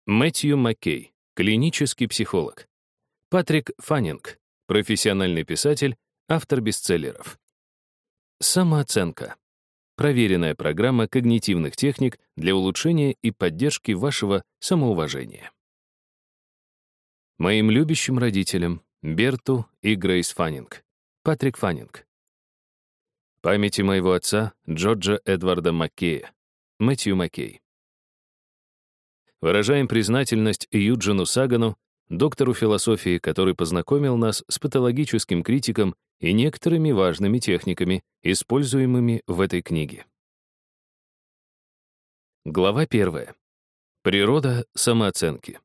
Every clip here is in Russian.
Мэтью Маккей, клинический психолог. Патрик Фаннинг, профессиональный писатель, автор бестселлеров. Самооценка. Проверенная программа когнитивных техник для улучшения и поддержки вашего самоуважения. Моим любящим родителям, Берту и Грейс Фаннинг. Патрик Фаннинг. Памяти моего отца, Джорджа Эдварда Маккея. Мэтью Маккей. Выражаем признательность Юджину Сагану, доктору философии, который познакомил нас с патологическим критиком и некоторыми важными техниками, используемыми в этой книге. Глава 1. Природа самооценки.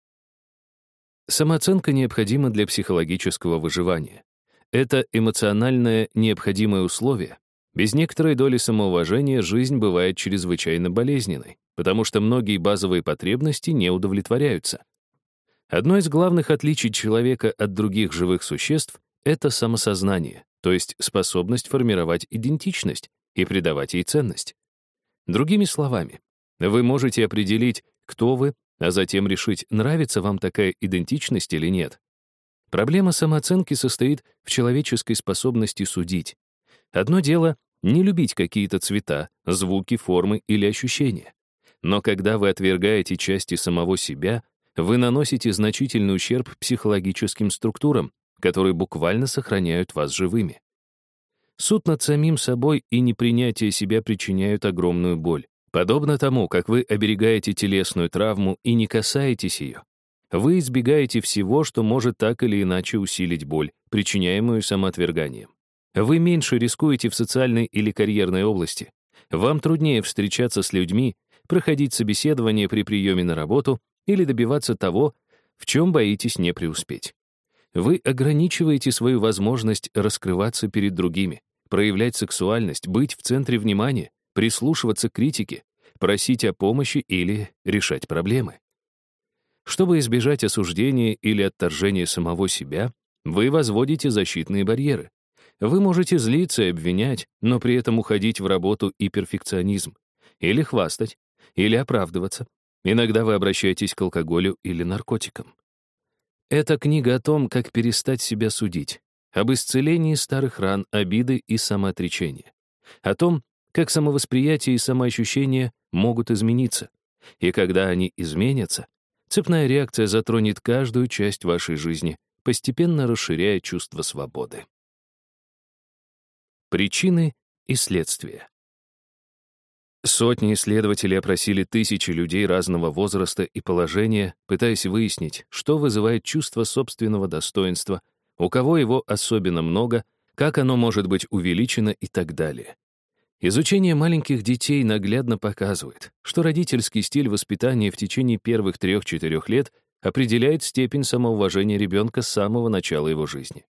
Самооценка необходима для психологического выживания. Это эмоциональное необходимое условие. Без некоторой доли самоуважения жизнь бывает чрезвычайно болезненной, потому что многие базовые потребности не удовлетворяются. Одно из главных отличий человека от других живых существ — это самосознание, то есть способность формировать идентичность и придавать ей ценность. Другими словами, вы можете определить, кто вы, а затем решить, нравится вам такая идентичность или нет. Проблема самооценки состоит в человеческой способности судить. Одно дело — не любить какие-то цвета, звуки, формы или ощущения. Но когда вы отвергаете части самого себя, вы наносите значительный ущерб психологическим структурам, которые буквально сохраняют вас живыми. Суд над самим собой и непринятие себя причиняют огромную боль. Подобно тому, как вы оберегаете телесную травму и не касаетесь ее, вы избегаете всего, что может так или иначе усилить боль, причиняемую самоотверганием. Вы меньше рискуете в социальной или карьерной области. Вам труднее встречаться с людьми, проходить собеседование при приеме на работу или добиваться того, в чем боитесь не преуспеть. Вы ограничиваете свою возможность раскрываться перед другими, проявлять сексуальность, быть в центре внимания, прислушиваться к критике, просить о помощи или решать проблемы. Чтобы избежать осуждения или отторжения самого себя, вы возводите защитные барьеры. Вы можете злиться и обвинять, но при этом уходить в работу и перфекционизм, или хвастать, или оправдываться. Иногда вы обращаетесь к алкоголю или наркотикам. Это книга о том, как перестать себя судить, об исцелении старых ран, обиды и самоотречения, о том, как самовосприятие и самоощущение могут измениться, и когда они изменятся, цепная реакция затронет каждую часть вашей жизни, постепенно расширяя чувство свободы. Причины и следствия. Сотни исследователей опросили тысячи людей разного возраста и положения, пытаясь выяснить, что вызывает чувство собственного достоинства, у кого его особенно много, как оно может быть увеличено и так далее. Изучение маленьких детей наглядно показывает, что родительский стиль воспитания в течение первых 3-4 лет определяет степень самоуважения ребенка с самого начала его жизни.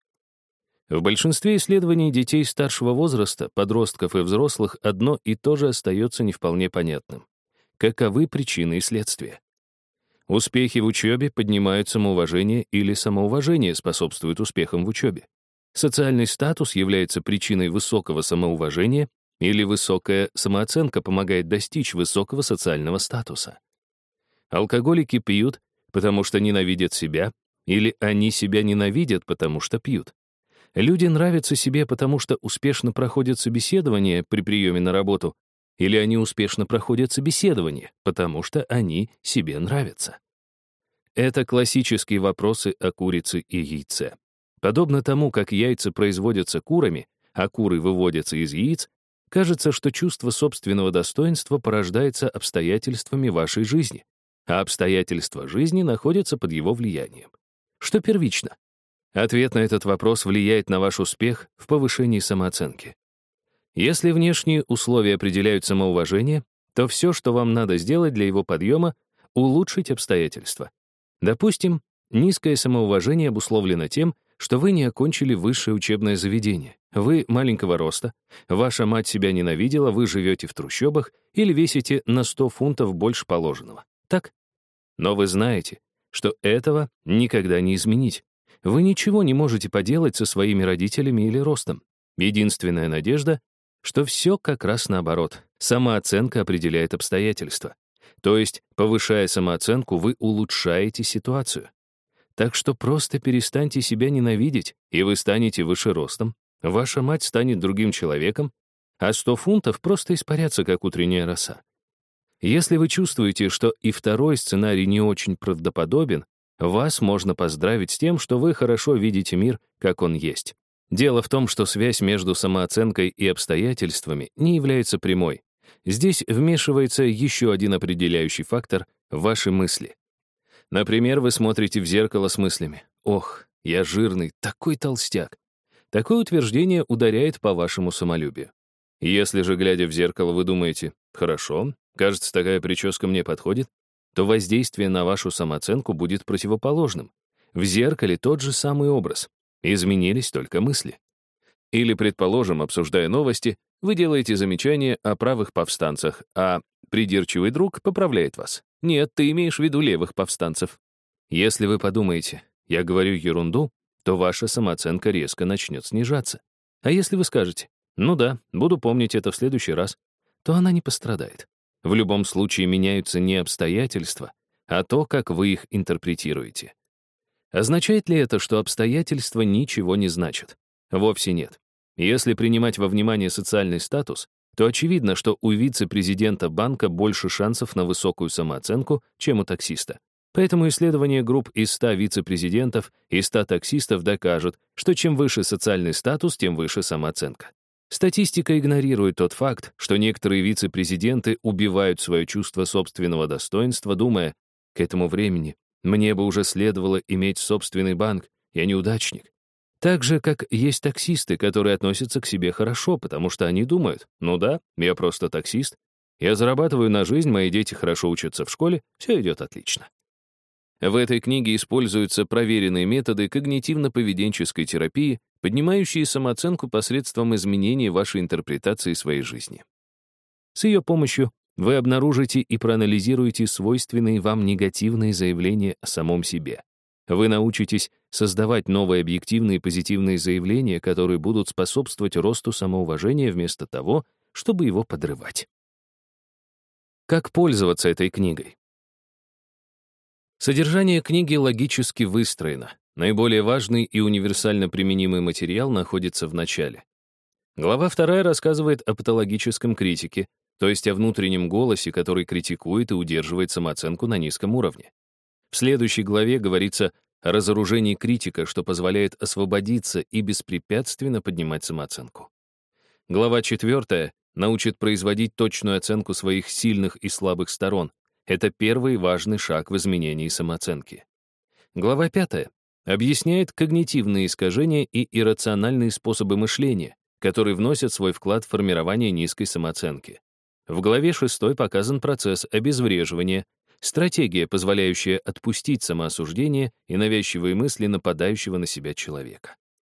В большинстве исследований детей старшего возраста, подростков и взрослых одно и то же остается не вполне понятным. Каковы причины и следствия? Успехи в учебе поднимают самоуважение или самоуважение способствует успехам в учебе. Социальный статус является причиной высокого самоуважения или высокая самооценка помогает достичь высокого социального статуса. Алкоголики пьют, потому что ненавидят себя, или они себя ненавидят, потому что пьют. Люди нравятся себе, потому что успешно проходят собеседование при приеме на работу, или они успешно проходят собеседование, потому что они себе нравятся. Это классические вопросы о курице и яйце. Подобно тому, как яйца производятся курами, а куры выводятся из яиц, кажется, что чувство собственного достоинства порождается обстоятельствами вашей жизни, а обстоятельства жизни находятся под его влиянием. Что первично? Ответ на этот вопрос влияет на ваш успех в повышении самооценки. Если внешние условия определяют самоуважение, то все, что вам надо сделать для его подъема, улучшить обстоятельства. Допустим, низкое самоуважение обусловлено тем, что вы не окончили высшее учебное заведение, вы маленького роста, ваша мать себя ненавидела, вы живете в трущобах или весите на 100 фунтов больше положенного. Так? Но вы знаете, что этого никогда не изменить. Вы ничего не можете поделать со своими родителями или ростом. Единственная надежда, что все как раз наоборот. Самооценка определяет обстоятельства. То есть, повышая самооценку, вы улучшаете ситуацию. Так что просто перестаньте себя ненавидеть, и вы станете выше ростом. Ваша мать станет другим человеком, а 100 фунтов просто испарятся, как утренняя роса. Если вы чувствуете, что и второй сценарий не очень правдоподобен, вас можно поздравить с тем, что вы хорошо видите мир, как он есть. Дело в том, что связь между самооценкой и обстоятельствами не является прямой. Здесь вмешивается еще один определяющий фактор — ваши мысли. Например, вы смотрите в зеркало с мыслями: «Ох, я жирный, такой толстяк». Такое утверждение ударяет по вашему самолюбию. Если же, глядя в зеркало, вы думаете: «Хорошо, кажется, такая прическа мне подходит», то воздействие на вашу самооценку будет противоположным. В зеркале тот же самый образ. Изменились только мысли. Или, предположим, обсуждая новости, вы делаете замечание о правых повстанцах, а придирчивый друг поправляет вас. Нет, ты имеешь в виду левых повстанцев. Если вы подумаете: «Я говорю ерунду», то ваша самооценка резко начнет снижаться. А если вы скажете: «Ну да, буду помнить это в следующий раз», то она не пострадает. В любом случае меняются не обстоятельства, а то, как вы их интерпретируете. Означает ли это, что обстоятельства ничего не значат? Вовсе нет. Если принимать во внимание социальный статус, то очевидно, что у вице-президента банка больше шансов на высокую самооценку, чем у таксиста. Поэтому исследование групп из 100 вице-президентов и 100 таксистов докажут, что чем выше социальный статус, тем выше самооценка. Статистика игнорирует тот факт, что некоторые вице-президенты убивают свое чувство собственного достоинства, думая: «К этому времени мне бы уже следовало иметь собственный банк, я неудачник». Так же, как есть таксисты, которые относятся к себе хорошо, потому что они думают: «Ну да, я просто таксист, я зарабатываю на жизнь, мои дети хорошо учатся в школе, все идет отлично». В этой книге используются проверенные методы когнитивно-поведенческой терапии, поднимающие самооценку посредством изменения вашей интерпретации своей жизни. С ее помощью вы обнаружите и проанализируете свойственные вам негативные заявления о самом себе. Вы научитесь создавать новые объективные позитивные заявления, которые будут способствовать росту самоуважения вместо того, чтобы его подрывать. Как пользоваться этой книгой? Содержание книги логически выстроено. Наиболее важный и универсально применимый материал находится в начале. Глава 2 рассказывает о патологическом критике, то есть о внутреннем голосе, который критикует и удерживает самооценку на низком уровне. В следующей главе говорится о разоружении критика, что позволяет освободиться и беспрепятственно поднимать самооценку. Глава 4 научит производить точную оценку своих сильных и слабых сторон. Это первый важный шаг в изменении самооценки. Глава 5 объясняет когнитивные искажения и иррациональные способы мышления, которые вносят свой вклад в формирование низкой самооценки. В главе 6 показан процесс обезвреживания, стратегия, позволяющая отпустить самоосуждение и навязчивые мысли нападающего на себя человека.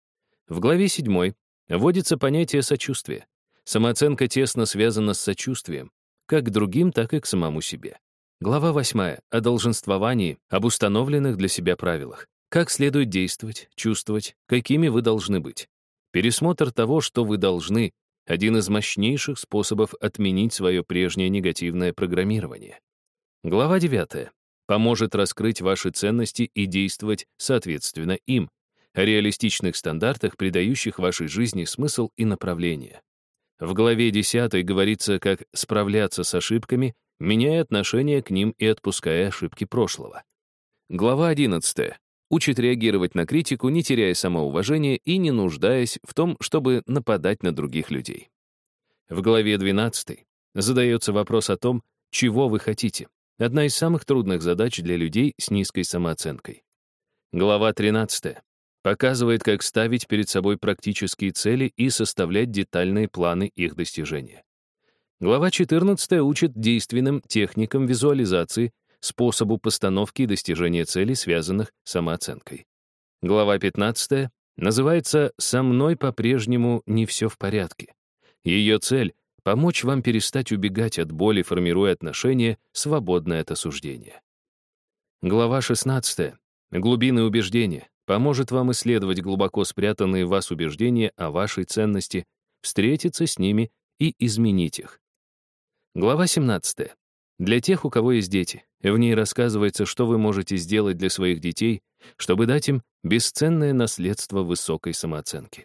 В главе 7 вводится понятие сочувствия. Самооценка тесно связана с сочувствием, как к другим, так и к самому себе. Глава 8 о долженствовании, об установленных для себя правилах. Как следует действовать, чувствовать, какими вы должны быть. Пересмотр того, что вы должны, один из мощнейших способов отменить свое прежнее негативное программирование. Глава 9 поможет раскрыть ваши ценности и действовать соответственно им, о реалистичных стандартах, придающих вашей жизни смысл и направление. В главе 10 говорится, как справляться с ошибками, меняя отношение к ним и отпуская ошибки прошлого. Глава 11 учит реагировать на критику, не теряя самоуважения и не нуждаясь в том, чтобы нападать на других людей. В главе 12 задается вопрос о том, чего вы хотите. Одна из самых трудных задач для людей с низкой самооценкой. Глава 13 показывает, как ставить перед собой практические цели и составлять детальные планы их достижения. Глава 14 учит действенным техникам визуализации, способу постановки и достижения целей, связанных с самооценкой. Глава 15 называется «Со мной по-прежнему не все в порядке». Ее цель — помочь вам перестать убегать от боли, формируя отношения, свободное от осуждения. Глава 16 «Глубины убеждения» поможет вам исследовать глубоко спрятанные в вас убеждения о вашей ценности, встретиться с ними и изменить их. Глава 17 Для тех, у кого есть дети. В ней рассказывается, что вы можете сделать для своих детей, чтобы дать им бесценное наследство высокой самооценки.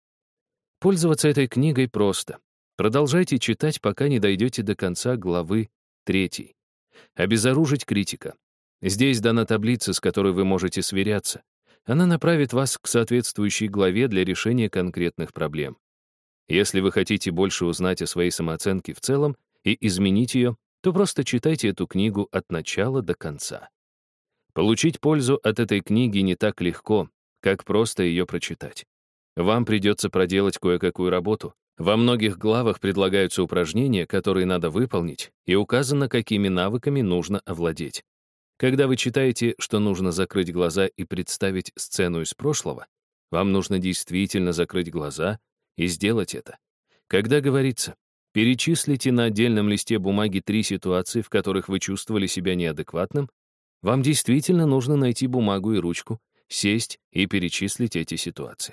Пользоваться этой книгой просто. Продолжайте читать, пока не дойдете до конца главы 3. Обезоружить критика. Здесь дана таблица, с которой вы можете сверяться. Она направит вас к соответствующей главе для решения конкретных проблем. Если вы хотите больше узнать о своей самооценке в целом и изменить ее, то просто читайте эту книгу от начала до конца. Получить пользу от этой книги не так легко, как просто ее прочитать. Вам придется проделать кое-какую работу. Во многих главах предлагаются упражнения, которые надо выполнить, и указано, какими навыками нужно овладеть. Когда вы читаете, что нужно закрыть глаза и представить сцену из прошлого, вам нужно действительно закрыть глаза и сделать это. Когда говорится, перечислите на отдельном листе бумаги 3 ситуации, в которых вы чувствовали себя неадекватным, вам действительно нужно найти бумагу и ручку, сесть и перечислить эти ситуации.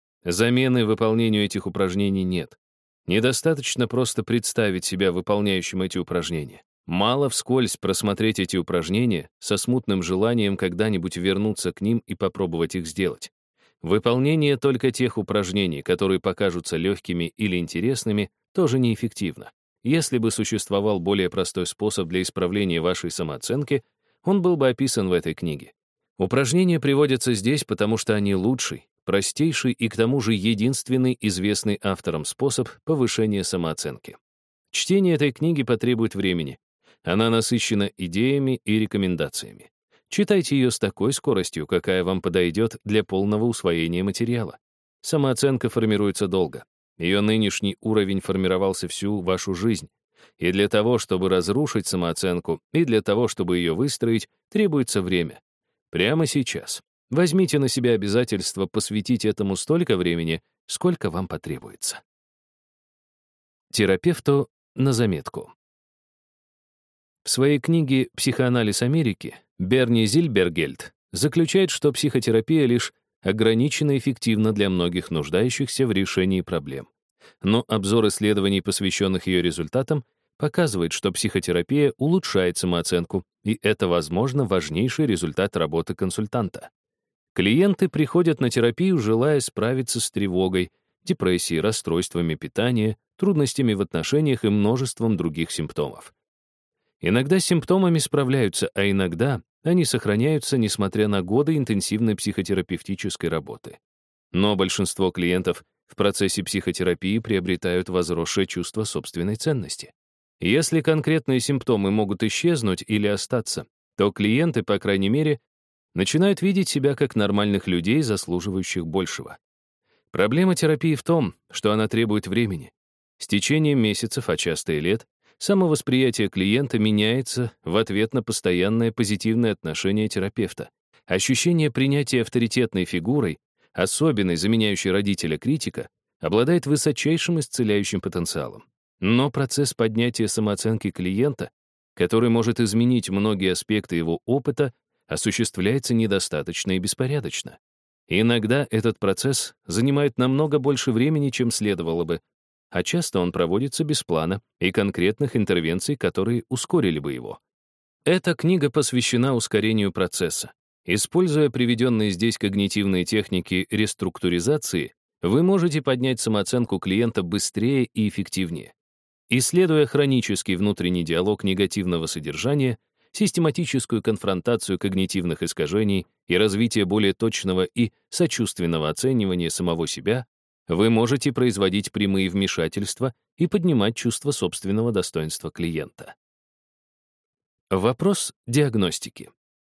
Замены выполнению этих упражнений нет. Недостаточно просто представить себя выполняющим эти упражнения. Мало вскользь просмотреть эти упражнения со смутным желанием когда-нибудь вернуться к ним и попробовать их сделать. Выполнение только тех упражнений, которые покажутся легкими или интересными, тоже неэффективно. Если бы существовал более простой способ для исправления вашей самооценки, он был бы описан в этой книге. Упражнения приводятся здесь, потому что они лучший, простейший и к тому же единственный известный автором способ повышения самооценки. Чтение этой книги потребует времени. Она насыщена идеями и рекомендациями. Читайте ее с такой скоростью, какая вам подойдет для полного усвоения материала. Самооценка формируется долго. Ее нынешний уровень формировался всю вашу жизнь. И для того, чтобы разрушить самооценку, и для того, чтобы ее выстроить, требуется время. Прямо сейчас. Возьмите на себя обязательство посвятить этому столько времени, сколько вам потребуется. Терапевту на заметку. В своей книге «Психоанализ Америки» Берни Зильбергельд заключает, что психотерапия лишь ограниченно эффективна для многих нуждающихся в решении проблем. Но обзор исследований, посвященных ее результатам, показывает, что психотерапия улучшает самооценку, и это, возможно, важнейший результат работы консультанта. Клиенты приходят на терапию, желая справиться с тревогой, депрессией, расстройствами питания, трудностями в отношениях и множеством других симптомов. Иногда с симптомами справляются, а иногда они сохраняются, несмотря на годы интенсивной психотерапевтической работы. Но большинство клиентов в процессе психотерапии приобретают возросшее чувство собственной ценности. Если конкретные симптомы могут исчезнуть или остаться, то клиенты, по крайней мере, начинают видеть себя как нормальных людей, заслуживающих большего. Проблема терапии в том, что она требует времени. С течением месяцев, а часто и лет, самовосприятие клиента меняется в ответ на постоянное позитивное отношение терапевта. Ощущение принятия авторитетной фигурой, особенной заменяющей родителя-критика, обладает высочайшим исцеляющим потенциалом. Но процесс поднятия самооценки клиента, который может изменить многие аспекты его опыта, осуществляется недостаточно и беспорядочно. Иногда этот процесс занимает намного больше времени, чем следовало бы, а часто он проводится без плана и конкретных интервенций, которые ускорили бы его. Эта книга посвящена ускорению процесса. Используя приведенные здесь когнитивные техники реструктуризации, вы можете поднять самооценку клиента быстрее и эффективнее. Исследуя хронический внутренний диалог негативного содержания, систематическую конфронтацию когнитивных искажений и развитие более точного и сочувственного оценивания самого себя, вы можете производить прямые вмешательства и поднимать чувство собственного достоинства клиента. Вопрос диагностики.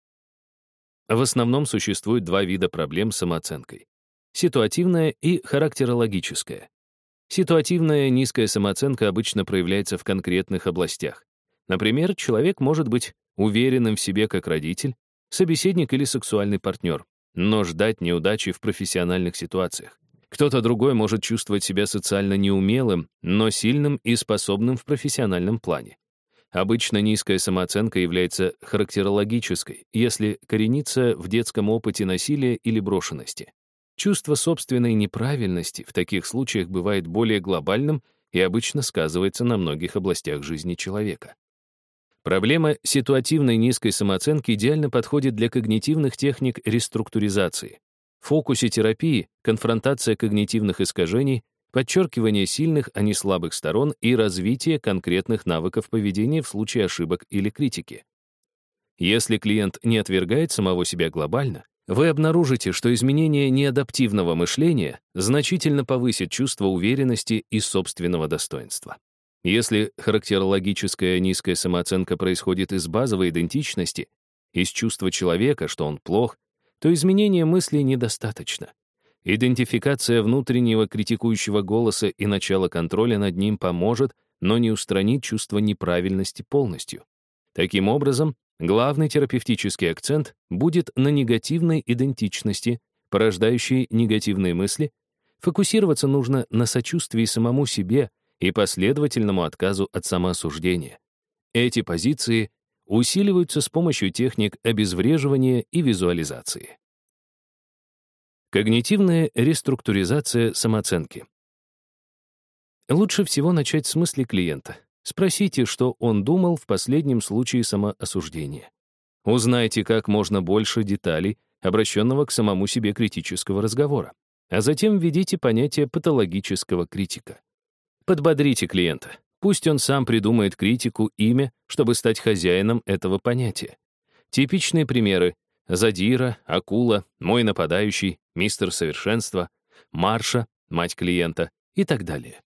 В основном существует 2 вида проблем с самооценкой: ситуативная и характерологическая. Ситуативная низкая самооценка обычно проявляется в конкретных областях. Например, человек может быть уверенным в себе как родитель, собеседник или сексуальный партнер, но ждать неудачи в профессиональных ситуациях. Кто-то другой может чувствовать себя социально неумелым, но сильным и способным в профессиональном плане. Обычно низкая самооценка является характерологической, если коренится в детском опыте насилия или брошенности. Чувство собственной неправильности в таких случаях бывает более глобальным и обычно сказывается на многих областях жизни человека. Проблема ситуативной низкой самооценки идеально подходит для когнитивных техник реструктуризации. В фокусе терапии конфронтация когнитивных искажений, подчеркивание сильных, а не слабых сторон и развитие конкретных навыков поведения в случае ошибок или критики. Если клиент не отвергает самого себя глобально, вы обнаружите, что изменение неадаптивного мышления значительно повысит чувство уверенности и собственного достоинства. Если характерологическая низкая самооценка происходит из базовой идентичности, из чувства человека, что он плох, то изменения мыслей недостаточно. Идентификация внутреннего критикующего голоса и начало контроля над ним поможет, но не устранит чувство неправильности полностью. Таким образом, главный терапевтический акцент будет на негативной идентичности, порождающей негативные мысли. Фокусироваться нужно на сочувствии самому себе и последовательному отказу от самоосуждения. Эти позиции усиливаются с помощью техник обезвреживания и визуализации. Когнитивная реструктуризация самооценки. Лучше всего начать с мысли клиента. Спросите, что он думал в последнем случае самоосуждения. Узнайте как можно больше деталей, обращенного к самому себе критического разговора, а затем введите понятие патологического критика. Подбодрите клиента. Пусть он сам придумает критику, имя, чтобы стать хозяином этого понятия. Типичные примеры: задира, акула, мой нападающий, мистер совершенство, Марша, мать клиента и так далее.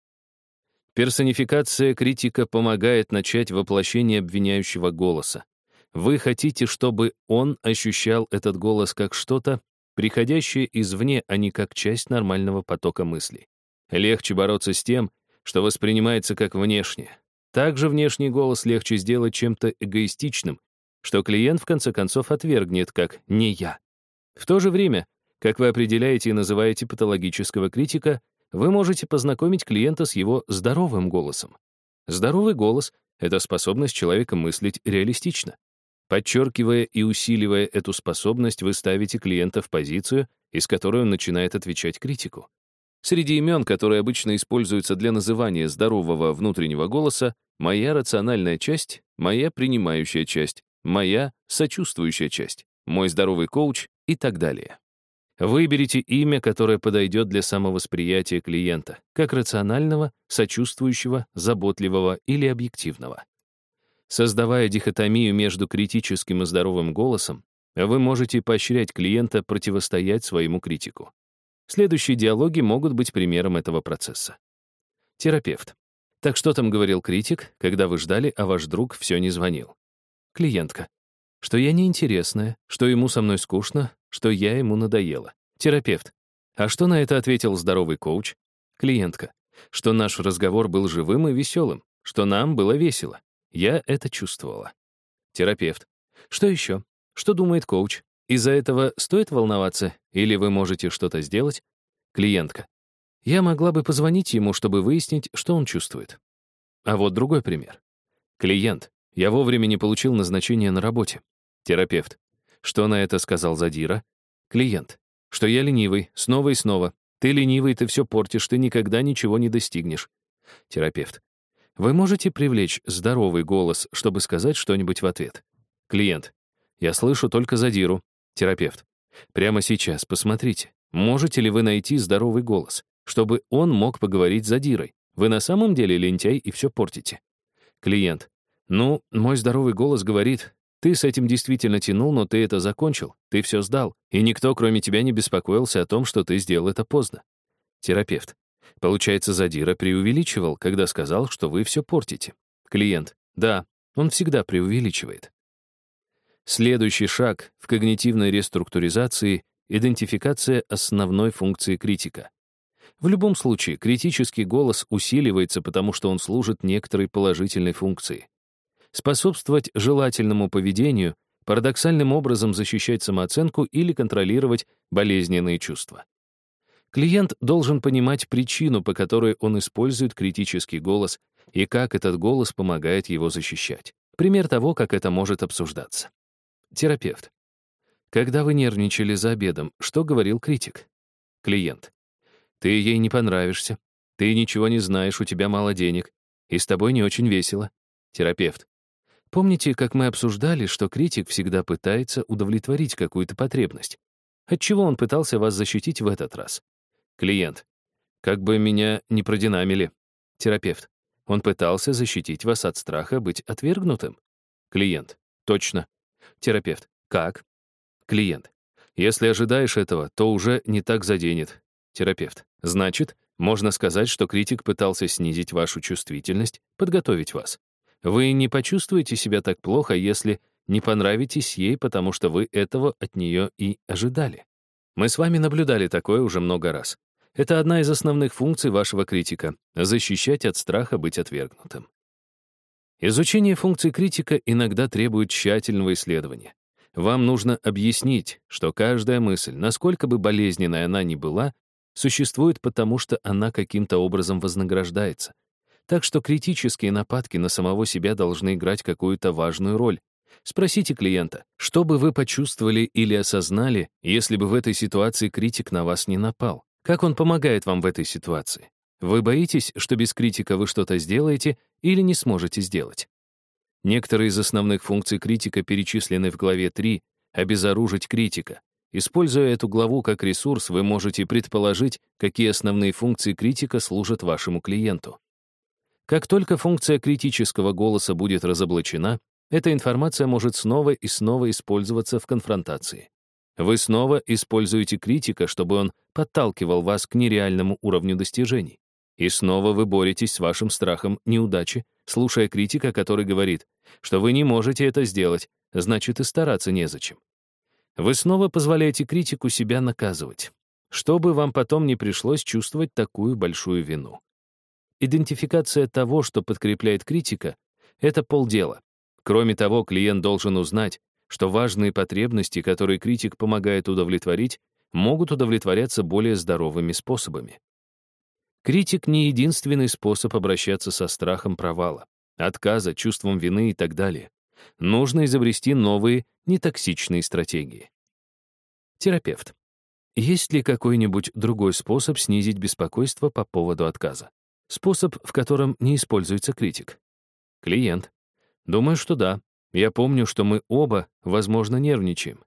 Персонификация критика помогает начать воплощение обвиняющего голоса. Вы хотите, чтобы он ощущал этот голос как что-то, приходящее извне, а не как часть нормального потока мыслей. Легче бороться с тем, что воспринимается как внешнее. Также внешний голос легче сделать чем-то эгоистичным, что клиент в конце концов отвергнет как «не я». В то же время, как вы определяете и называете патологического критика, вы можете познакомить клиента с его здоровым голосом. Здоровый голос — это способность человека мыслить реалистично. Подчеркивая и усиливая эту способность, вы ставите клиента в позицию, из которой он начинает отвечать критику. Среди имен, которые обычно используются для называния здорового внутреннего голоса, моя рациональная часть, моя принимающая часть, моя сочувствующая часть, мой здоровый коуч и так далее. Выберите имя, которое подойдет для самовосприятия клиента, как рационального, сочувствующего, заботливого или объективного. Создавая дихотомию между критическим и здоровым голосом, вы можете поощрять клиента противостоять своему критику. Следующие диалоги могут быть примером этого процесса. Терапевт. Так что там говорил критик, когда вы ждали, а ваш друг все не звонил? Клиентка. Что я неинтересная, что ему со мной скучно, что я ему надоела. Терапевт. А что на это ответил здоровый коуч? Клиентка. Что наш разговор был живым и веселым, что нам было весело. Я это чувствовала. Терапевт. Что еще? Что думает коуч? Из-за этого стоит волноваться, или вы можете что-то сделать? Клиентка. Я могла бы позвонить ему, чтобы выяснить, что он чувствует. А вот другой пример. Клиент. Я вовремя не получил назначение на работе. Терапевт. Что на это сказал задира? Клиент. Что я ленивый, снова и снова. Ты ленивый, ты все портишь, ты никогда ничего не достигнешь. Терапевт. Вы можете привлечь здоровый голос, чтобы сказать что-нибудь в ответ? Клиент. Я слышу только задиру. Терапевт. Прямо сейчас посмотрите, можете ли вы найти здоровый голос, чтобы он мог поговорить с задирой. Вы на самом деле лентяй и все портите. Клиент. Ну, мой здоровый голос говорит: ты с этим действительно тянул, но ты это закончил, ты все сдал, и никто, кроме тебя, не беспокоился о том, что ты сделал это поздно. Терапевт. Получается, задира преувеличивал, когда сказал, что вы все портите. Клиент. Да, он всегда преувеличивает. Следующий шаг в когнитивной реструктуризации — идентификация основной функции критика. В любом случае, критический голос усиливается, потому что он служит некоторой положительной функции. Способствовать желательному поведению, парадоксальным образом защищать самооценку или контролировать болезненные чувства. Клиент должен понимать причину, по которой он использует критический голос, и как этот голос помогает его защищать. Пример того, как это может обсуждаться. Терапевт. Когда вы нервничали за обедом, что говорил критик? Клиент. Ты ей не понравишься. Ты ничего не знаешь, у тебя мало денег. И с тобой не очень весело. Терапевт. Помните, как мы обсуждали, что критик всегда пытается удовлетворить какую-то потребность? От чего он пытался вас защитить в этот раз? Клиент. Как бы меня не продинамили. Терапевт. Он пытался защитить вас от страха быть отвергнутым? Клиент. Точно. Терапевт. Как? Клиент. Если ожидаешь этого, то уже не так заденет. Терапевт. Значит, можно сказать, что критик пытался снизить вашу чувствительность, подготовить вас. Вы не почувствуете себя так плохо, если не понравитесь ей, потому что вы этого от нее и ожидали. Мы с вами наблюдали такое уже много раз. Это одна из основных функций вашего критика — защищать от страха быть отвергнутым. Изучение функций критика иногда требует тщательного исследования. Вам нужно объяснить, что каждая мысль, насколько бы болезненной она ни была, существует потому, что она каким-то образом вознаграждается. Так что критические нападки на самого себя должны играть какую-то важную роль. Спросите клиента, что бы вы почувствовали или осознали, если бы в этой ситуации критик на вас не напал? Как он помогает вам в этой ситуации? Вы боитесь, что без критика вы что-то сделаете или не сможете сделать? Некоторые из основных функций критика перечислены в главе 3 «Обезоружить критика». Используя эту главу как ресурс, вы можете предположить, какие основные функции критика служат вашему клиенту. Как только функция критического голоса будет разоблачена, эта информация может снова и снова использоваться в конфронтации. Вы снова используете критика, чтобы он подталкивал вас к нереальному уровню достижений. И снова вы боретесь с вашим страхом неудачи, слушая критика, который говорит, что вы не можете это сделать, значит и стараться незачем. Вы снова позволяете критику себя наказывать, чтобы вам потом не пришлось чувствовать такую большую вину. Идентификация того, что подкрепляет критика, — это полдела. Кроме того, клиент должен узнать, что важные потребности, которые критик помогает удовлетворить, могут удовлетворяться более здоровыми способами. Критик — не единственный способ обращаться со страхом провала, отказа, чувством вины и так далее. Нужно изобрести новые, нетоксичные стратегии. Терапевт. Есть ли какой-нибудь другой способ снизить беспокойство по поводу отказа? Способ, в котором не используется критик? Клиент. Думаю, что да. Я помню, что мы оба, возможно, нервничаем.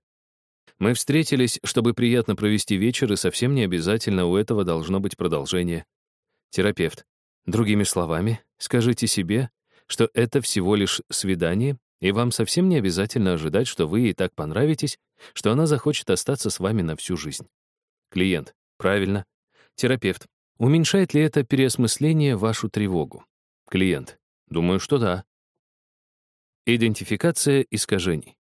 Мы встретились, чтобы приятно провести вечер, и совсем не обязательно у этого должно быть продолжение. Терапевт. Другими словами, скажите себе, что это всего лишь свидание, и вам совсем не обязательно ожидать, что вы ей так понравитесь, что она захочет остаться с вами на всю жизнь. Клиент. Правильно. Терапевт. Уменьшает ли это переосмысление вашу тревогу? Клиент. Думаю, что да. Идентификация искажений.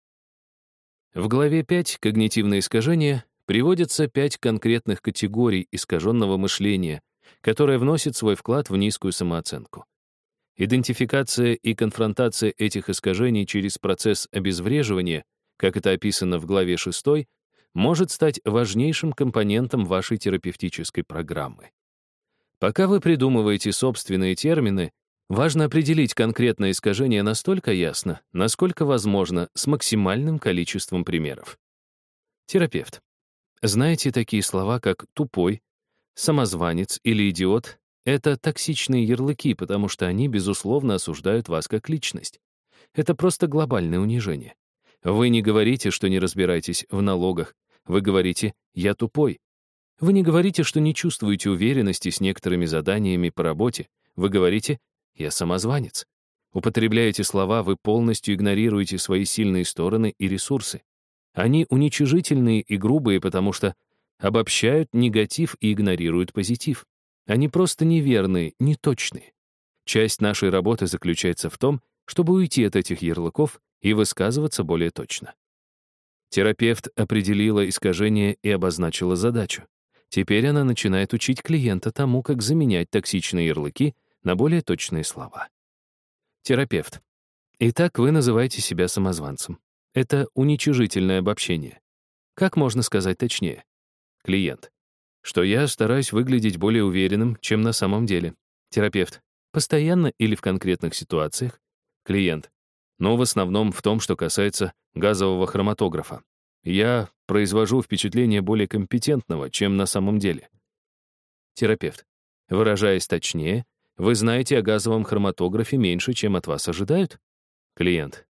В главе 5 «Когнитивные искажения» приводятся 5 конкретных категорий искаженного мышления, которое вносит свой вклад в низкую самооценку. Идентификация и конфронтация этих искажений через процесс обезвреживания, как это описано в главе 6, может стать важнейшим компонентом вашей терапевтической программы. Пока вы придумываете собственные термины, важно определить конкретное искажение настолько ясно, насколько возможно, с максимальным количеством примеров. Терапевт. Знаете такие слова, как «тупой», «самозванец» или «идиот»? Это токсичные ярлыки, потому что они, безусловно, осуждают вас как личность. Это просто глобальное унижение. Вы не говорите, что не разбираетесь в налогах. Вы говорите «я тупой». Вы не говорите, что не чувствуете уверенности с некоторыми заданиями по работе. Вы говорите «я самозванец». Употребляя эти слова, вы полностью игнорируете свои сильные стороны и ресурсы. Они уничижительные и грубые, потому что обобщают негатив и игнорируют позитив. Они просто неверные, неточные. Часть нашей работы заключается в том, чтобы уйти от этих ярлыков и высказываться более точно. Терапевт определила искажение и обозначила задачу. Теперь она начинает учить клиента тому, как заменять токсичные ярлыки на более точные слова. Терапевт. Итак, вы называете себя самозванцем. Это уничижительное обобщение. Как можно сказать точнее? Клиент. Что я стараюсь выглядеть более уверенным, чем на самом деле. Терапевт. Постоянно или в конкретных ситуациях? Клиент. Но в основном в том, что касается газового хроматографа. Я произвожу впечатление более компетентного, чем на самом деле. Терапевт. Выражаясь точнее, вы знаете о газовом хроматографе меньше, чем от вас ожидают? Клиент.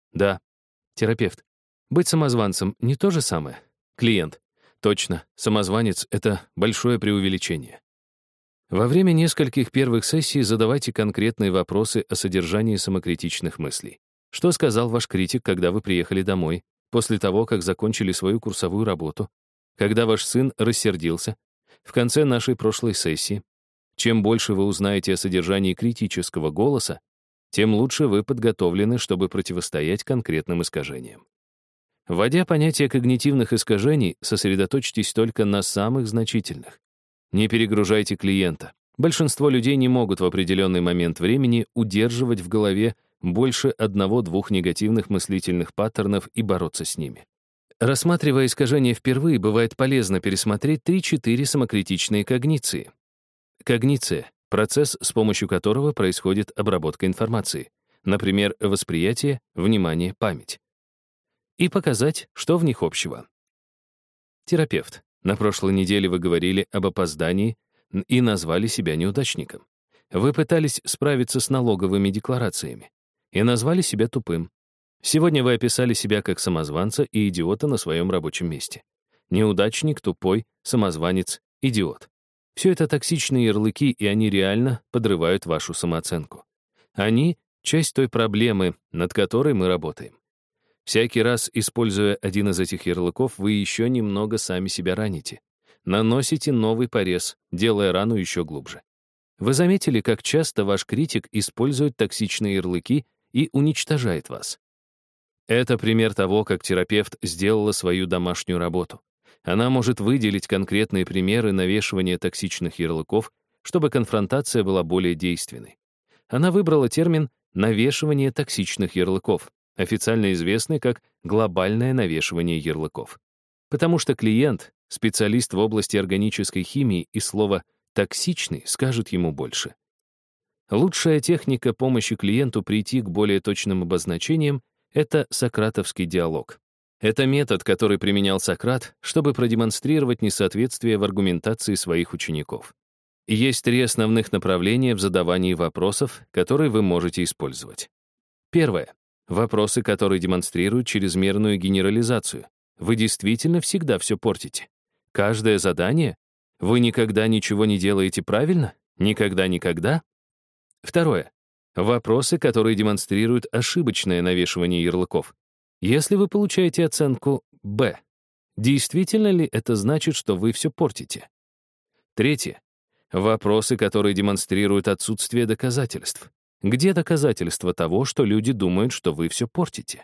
Да. Терапевт. Быть самозванцем не то же самое? Клиент. Точно, самозванец — это большое преувеличение. Во время нескольких первых сессий задавайте конкретные вопросы о содержании самокритичных мыслей. Что сказал ваш критик, когда вы приехали домой, после того, как закончили свою курсовую работу, когда ваш сын рассердился, в конце нашей прошлой сессии? Чем больше вы узнаете о содержании критического голоса, тем лучше вы подготовлены, чтобы противостоять конкретным искажениям. Вводя понятие когнитивных искажений, сосредоточьтесь только на самых значительных. Не перегружайте клиента. Большинство людей не могут в определенный момент времени удерживать в голове больше одного-двух негативных мыслительных паттернов и бороться с ними. Рассматривая искажения впервые, бывает полезно пересмотреть 3-4 самокритичные когниции. Когниция — процесс, с помощью которого происходит обработка информации, например, восприятие, внимание, память. И показать, что в них общего. Терапевт. На прошлой неделе вы говорили об опоздании и назвали себя неудачником. Вы пытались справиться с налоговыми декларациями и назвали себя тупым. Сегодня вы описали себя как самозванца и идиота на своем рабочем месте. Неудачник, тупой, самозванец, идиот. Все это токсичные ярлыки, и они реально подрывают вашу самооценку. Они — часть той проблемы, над которой мы работаем. Всякий раз, используя один из этих ярлыков, вы еще немного сами себя раните. Наносите новый порез, делая рану еще глубже. Вы заметили, как часто ваш критик использует токсичные ярлыки и уничтожает вас? Это пример того, как терапевт сделала свою домашнюю работу. Она может выделить конкретные примеры навешивания токсичных ярлыков, чтобы конфронтация была более действенной. Она выбрала термин «навешивание токсичных ярлыков», официально известный как глобальное навешивание ярлыков. Потому что клиент, специалист в области органической химии, и слово «токсичный» скажет ему больше. Лучшая техника помощи клиенту прийти к более точным обозначениям — это сократовский диалог. Это метод, который применял Сократ, чтобы продемонстрировать несоответствие в аргументации своих учеников. Есть 3 основных направления в задавании вопросов, которые вы можете использовать. Первое. Вопросы, которые демонстрируют чрезмерную генерализацию. Вы действительно всегда все портите. Каждое задание? Вы никогда ничего не делаете правильно? Никогда-никогда? Второе. Вопросы, которые демонстрируют ошибочное навешивание ярлыков. Если вы получаете оценку «Б», действительно ли это значит, что вы все портите? Третье. Вопросы, которые демонстрируют отсутствие доказательств. Где доказательства того, что люди думают, что вы все портите?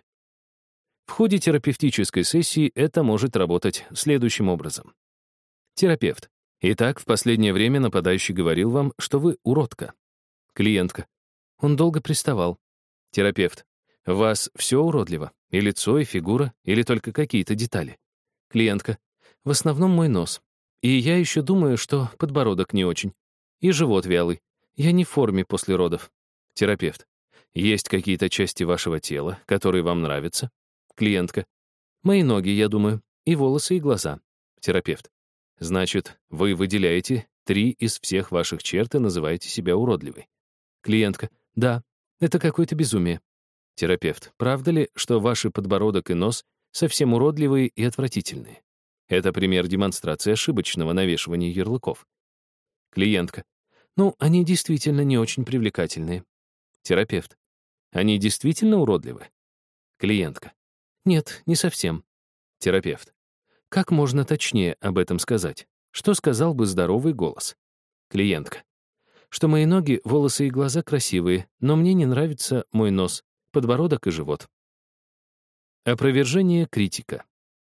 В ходе терапевтической сессии это может работать следующим образом. Терапевт. Итак, в последнее время нападающий говорил вам, что вы уродка. Клиентка. Он долго приставал. Терапевт. У вас все уродливо? И лицо, и фигура, или только какие-то детали? Клиентка. В основном мой нос. И я еще думаю, что подбородок не очень. И живот вялый. Я не в форме после родов. Терапевт. Есть какие-то части вашего тела, которые вам нравятся? Клиентка. Мои ноги, я думаю, и волосы, и глаза. Терапевт. Значит, вы выделяете 3 из всех ваших черт и называете себя уродливой. Клиентка. Да, это какое-то безумие. Терапевт. Правда ли, что ваши подбородок и нос совсем уродливые и отвратительные? Это пример демонстрации ошибочного навешивания ярлыков. Клиентка. Ну, они действительно не очень привлекательные. Терапевт. Они действительно уродливы? Клиентка. Нет, не совсем. Терапевт. Как можно точнее об этом сказать? Что сказал бы здоровый голос? Клиентка. Что мои ноги, волосы и глаза красивые, но мне не нравится мой нос, подбородок и живот. Опровержение критика.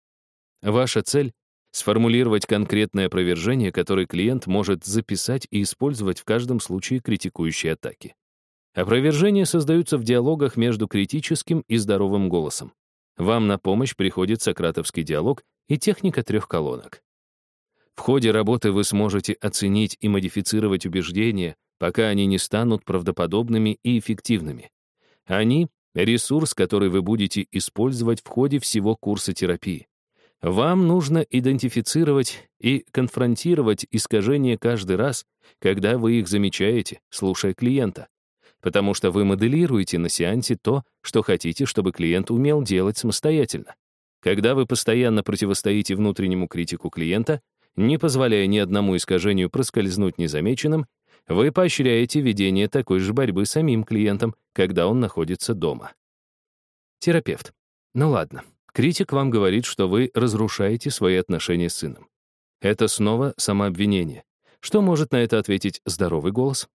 Ваша цель — сформулировать конкретное опровержение, которое клиент может записать и использовать в каждом случае критикующей атаки. Опровержения создаются в диалогах между критическим и здоровым голосом. Вам на помощь приходит сократовский диалог и техника 3 колонок. В ходе работы вы сможете оценить и модифицировать убеждения, пока они не станут правдоподобными и эффективными. Они — ресурс, который вы будете использовать в ходе всего курса терапии. Вам нужно идентифицировать и конфронтировать искажения каждый раз, когда вы их замечаете, слушая клиента. потому что вы моделируете на сеансе то, что хотите, чтобы клиент умел делать самостоятельно. Когда вы постоянно противостоите внутреннему критику клиента, не позволяя ни одному искажению проскользнуть незамеченным, вы поощряете ведение такой же борьбы с самим клиентом, когда он находится дома. Терапевт. Ну ладно, критик вам говорит, что вы разрушаете свои отношения с сыном. Это снова самообвинение. Что может на это ответить здоровый голос?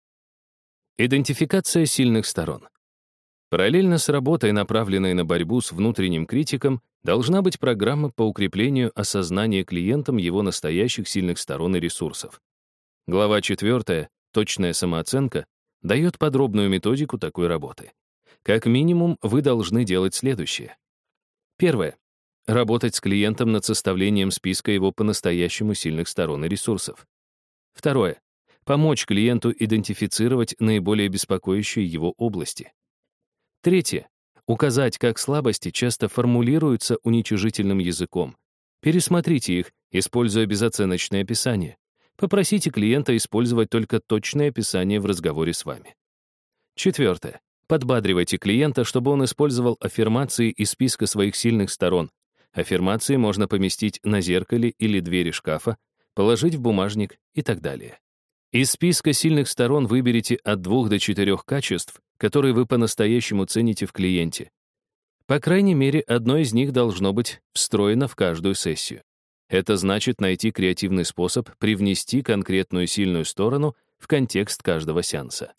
Идентификация сильных сторон. Параллельно с работой, направленной на борьбу с внутренним критиком, должна быть программа по укреплению осознания клиентом его настоящих сильных сторон и ресурсов. Глава 4 «Точная самооценка» дает подробную методику такой работы. Как минимум, вы должны делать следующее. Первое. Работать с клиентом над составлением списка его по-настоящему сильных сторон и ресурсов. Второе. Помочь клиенту идентифицировать наиболее беспокоящие его области. Третье. Указать, как слабости часто формулируются уничижительным языком. Пересмотрите их, используя безоценочное описание. Попросите клиента использовать только точное описание в разговоре с вами. Четвертое. Подбадривайте клиента, чтобы он использовал аффирмации из списка своих сильных сторон. Аффирмации можно поместить на зеркале или двери шкафа, положить в бумажник и так далее. Из списка сильных сторон выберите от 2 до 4 качеств, которые вы по-настоящему цените в клиенте. По крайней мере, одно из них должно быть встроено в каждую сессию. Это значит найти креативный способ привнести конкретную сильную сторону в контекст каждого сеанса.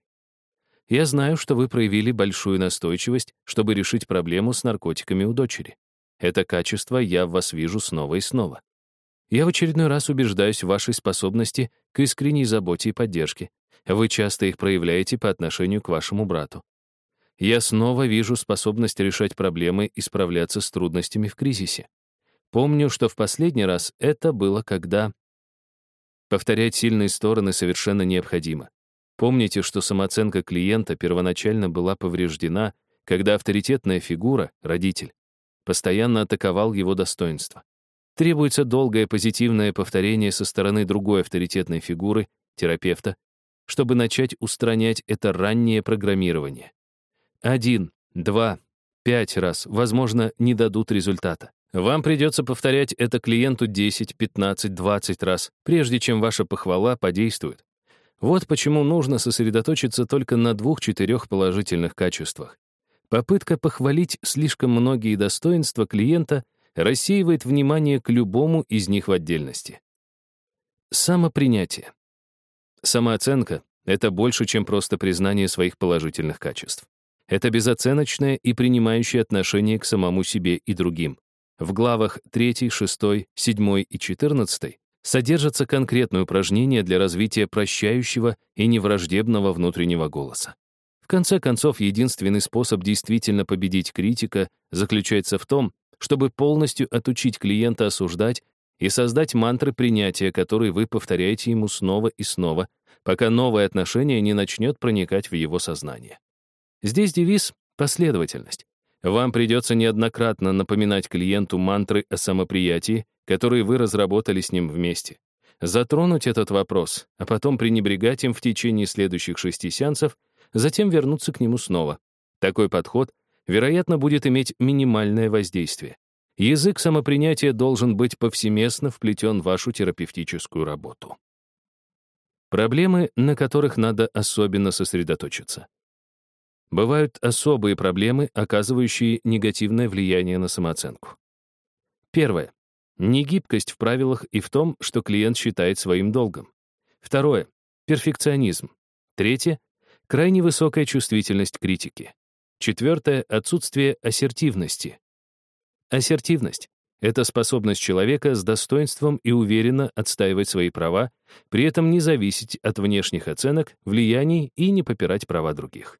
Я знаю, что вы проявили большую настойчивость, чтобы решить проблему с наркотиками у дочери. Это качество я в вас вижу снова и снова. Я в очередной раз убеждаюсь в вашей способности к искренней заботе и поддержке. Вы часто их проявляете по отношению к вашему брату. Я снова вижу способность решать проблемы и справляться с трудностями в кризисе. Помню, что в последний раз это было когда... Повторять сильные стороны совершенно необходимо. Помните, что самооценка клиента первоначально была повреждена, когда авторитетная фигура, родитель, постоянно атаковал его достоинство. Требуется долгое позитивное повторение со стороны другой авторитетной фигуры, терапевта, чтобы начать устранять это раннее программирование. 1, 2, 5 раз, возможно, не дадут результата. Вам придется повторять это клиенту 10, 15, 20 раз, прежде чем ваша похвала подействует. Вот почему нужно сосредоточиться только на 2-4 положительных качествах. Попытка похвалить слишком многие достоинства клиента рассеивает внимание к любому из них в отдельности. Самопринятие. Самооценка — это больше, чем просто признание своих положительных качеств. Это безоценочное и принимающее отношение к самому себе и другим. В главах 3, 6, 7 и 14 содержатся конкретные упражнения для развития прощающего и невраждебного внутреннего голоса. В конце концов, единственный способ действительно победить критика заключается в том, чтобы полностью отучить клиента осуждать и создать мантры принятия, которые вы повторяете ему снова и снова, пока новое отношение не начнет проникать в его сознание. Здесь девиз — последовательность. Вам придется неоднократно напоминать клиенту мантры о самоприятии, которые вы разработали с ним вместе. Затронуть этот вопрос, а потом пренебрегать им в течение следующих 6 сеансов, затем вернуться к нему снова. Такой подход, вероятно, будет иметь минимальное воздействие. Язык самопринятия должен быть повсеместно вплетен в вашу терапевтическую работу. Проблемы, на которых надо особенно сосредоточиться. Бывают особые проблемы, оказывающие негативное влияние на самооценку. Первое. Негибкость в правилах и в том, что клиент считает своим долгом. Второе. Перфекционизм. Третье. Крайне высокая чувствительность к критике. Четвертое. Отсутствие ассертивности. Ассертивность — это способность человека с достоинством и уверенно отстаивать свои права, при этом не зависеть от внешних оценок, влияний и не попирать права других.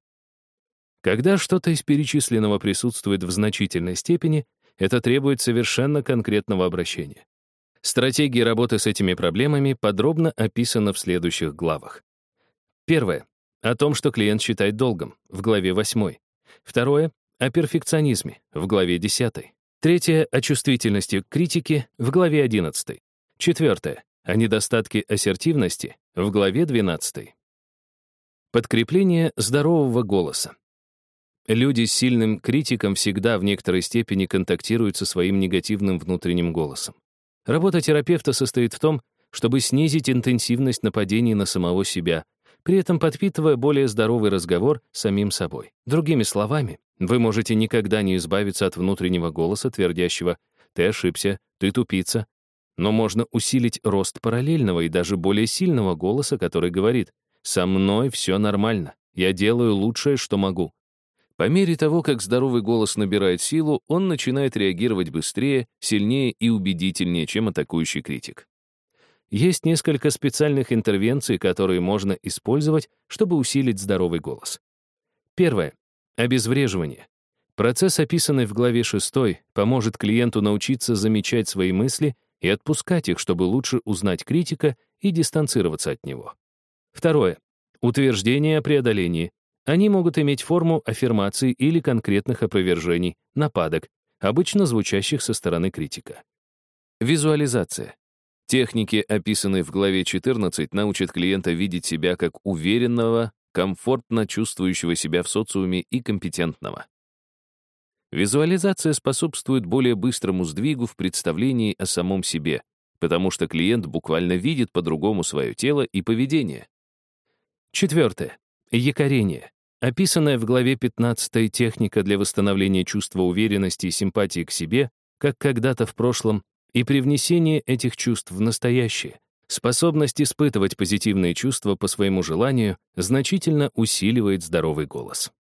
Когда что-то из перечисленного присутствует в значительной степени, это требует совершенно конкретного обращения. Стратегия работы с этими проблемами подробно описана в следующих главах. Первое. О том, что клиент считает долгом, в главе 8. Второе. О перфекционизме, в главе 10. Третье. О чувствительности к критике, в главе 11. Четвертое. О недостатке ассертивности, в главе 12. Подкрепление здорового голоса. Люди с сильным критиком всегда в некоторой степени контактируют со своим негативным внутренним голосом. Работа терапевта состоит в том, чтобы снизить интенсивность нападений на самого себя, при этом подпитывая более здоровый разговор с самим собой. Другими словами, вы можете никогда не избавиться от внутреннего голоса, твердящего «ты ошибся», «ты тупица», но можно усилить рост параллельного и даже более сильного голоса, который говорит «со мной все нормально, я делаю лучшее, что могу». По мере того, как здоровый голос набирает силу, он начинает реагировать быстрее, сильнее и убедительнее, чем атакующий критик. Есть несколько специальных интервенций, которые можно использовать, чтобы усилить здоровый голос. Первое. Обезвреживание. Процесс, описанный в главе 6, поможет клиенту научиться замечать свои мысли и отпускать их, чтобы лучше узнать критика и дистанцироваться от него. Второе. Утверждение о преодолении. Они могут иметь форму аффирмаций или конкретных опровержений, нападок, обычно звучащих со стороны критика. Визуализация. Техники, описанные в главе 14, научат клиента видеть себя как уверенного, комфортно чувствующего себя в социуме и компетентного. Визуализация способствует более быстрому сдвигу в представлении о самом себе, потому что клиент буквально видит по-другому свое тело и поведение. Четвертое. Якорение. Описанная в главе 15 техника для восстановления чувства уверенности и симпатии к себе, как когда-то в прошлом, и привнесение этих чувств в настоящее. Способность испытывать позитивные чувства по своему желанию значительно усиливает здоровый голос.